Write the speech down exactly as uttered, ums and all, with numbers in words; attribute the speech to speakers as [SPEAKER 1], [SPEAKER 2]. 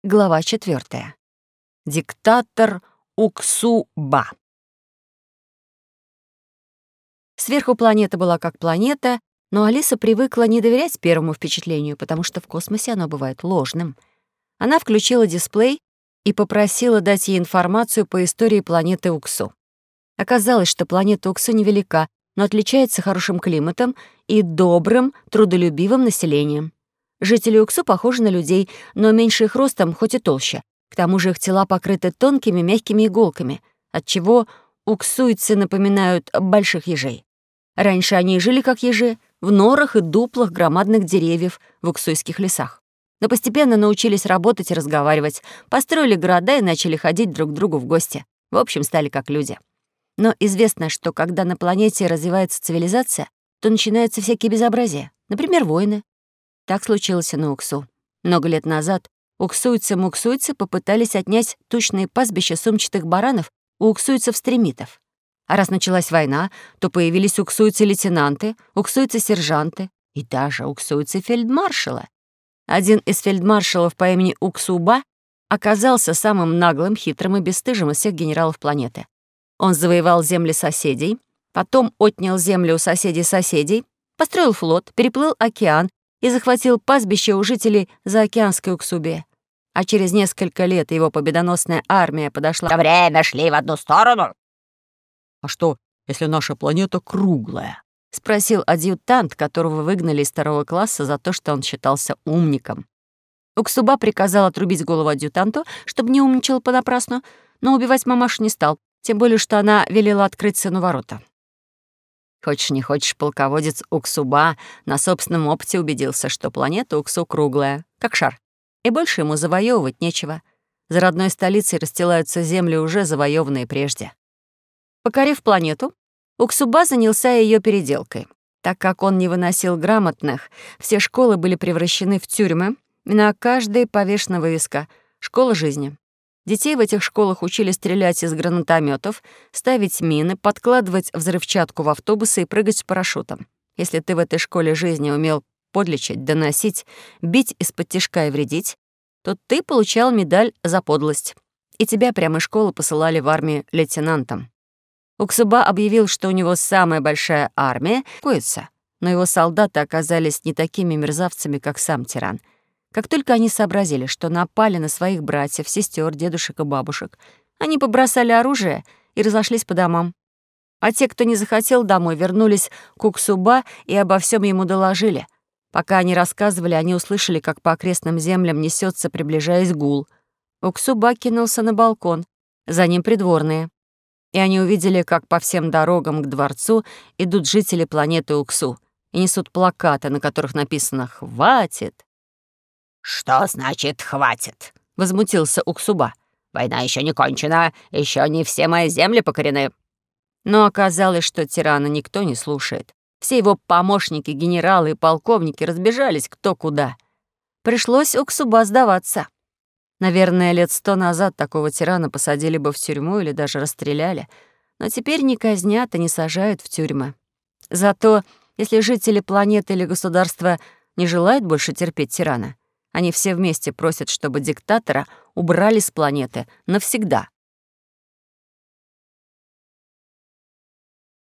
[SPEAKER 1] Глава четвертая. Диктатор Уксу-Ба. Сверху планета была как планета, но Алиса привыкла не доверять первому впечатлению, потому что в космосе оно бывает ложным. Она включила дисплей и попросила дать ей информацию по истории планеты Уксу. Оказалось, что планета Уксу невелика, но отличается хорошим климатом и добрым, трудолюбивым населением. Жители Уксу похожи на людей, но меньше их ростом, хоть и толще. К тому же их тела покрыты тонкими мягкими иголками, отчего уксуйцы напоминают больших ежей. Раньше они жили как ежи, в норах и дуплах громадных деревьев в уксуйских лесах. Но постепенно научились работать и разговаривать, построили города и начали ходить друг к другу в гости. В общем, стали как люди. Но известно, что когда на планете развивается цивилизация, то начинаются всякие безобразия, например, войны. Так случилось и на Уксу. Много лет назад уксуйцы-муксуйцы попытались отнять тучные пастбища сумчатых баранов у уксуйцев-стремитов. А раз началась война, то появились уксуйцы-лейтенанты, уксуйцы-сержанты и даже уксуйцы-фельдмаршала. Один из фельдмаршалов по имени Уксу-Ба оказался самым наглым, хитрым и бесстыжим из всех генералов планеты. Он завоевал земли соседей, потом отнял земли у соседей-соседей, построил флот, переплыл океан и захватил пастбище у жителей заокеанской Уксубе. А через несколько лет его победоносная армия подошла...
[SPEAKER 2] «Все время шли в одну сторону».
[SPEAKER 3] «А что, если наша планета круглая?»
[SPEAKER 1] — спросил адъютант, которого выгнали из второго класса за то, что он считался умником. Уксуба приказал отрубить голову адъютанту, чтобы не умничал понапрасну, но убивать мамашу не стал, тем более, что она велела открыть сыну ворота. Хочешь не хочешь, полководец Уксуба на собственном опыте убедился, что планета Уксу круглая, как шар, и больше ему завоевывать нечего. За родной столицей расстилаются земли, уже завоеванные прежде. Покорив планету, Уксуба занялся ее переделкой. Так как он не выносил грамотных, все школы были превращены в тюрьмы, и на каждой повешена вывеска «Школа жизни». Детей в этих школах учили стрелять из гранатометов, ставить мины, подкладывать взрывчатку в автобусы и прыгать с парашютом. Если ты в этой школе жизни умел подлечить, доносить, бить из-под тишка и вредить, то ты получал медаль за подлость, и тебя прямо из школы посылали в армию лейтенантом. Уксуба объявил, что у него самая большая армия — коится, но его солдаты оказались не такими мерзавцами, как сам тиран. Как только они сообразили, что напали на своих братьев, сестер, дедушек и бабушек, они побросали оружие и разошлись по домам. А те, кто не захотел домой, вернулись к Уксуба и обо всем ему доложили. Пока они рассказывали, они услышали, как по окрестным землям несется, приближаясь гул. Уксуба кинулся на балкон, за ним придворные. И они увидели, как по всем дорогам к дворцу идут жители планеты Уксу и несут плакаты, на которых написано «Хватит».
[SPEAKER 2] «Что значит «хватит»?»
[SPEAKER 1] — возмутился Уксуба.
[SPEAKER 2] «Война еще не кончена, еще не все мои земли покорены».
[SPEAKER 1] Но оказалось, что тирана никто не слушает. Все его помощники, генералы и полковники разбежались кто куда. Пришлось Уксуба сдаваться. Наверное, лет сто назад такого тирана посадили бы в тюрьму или даже расстреляли, но теперь не казнят и не сажают в тюрьмы. Зато, если жители планеты или государства не желают больше терпеть тирана, они все вместе просят, чтобы диктатора убрали с планеты навсегда.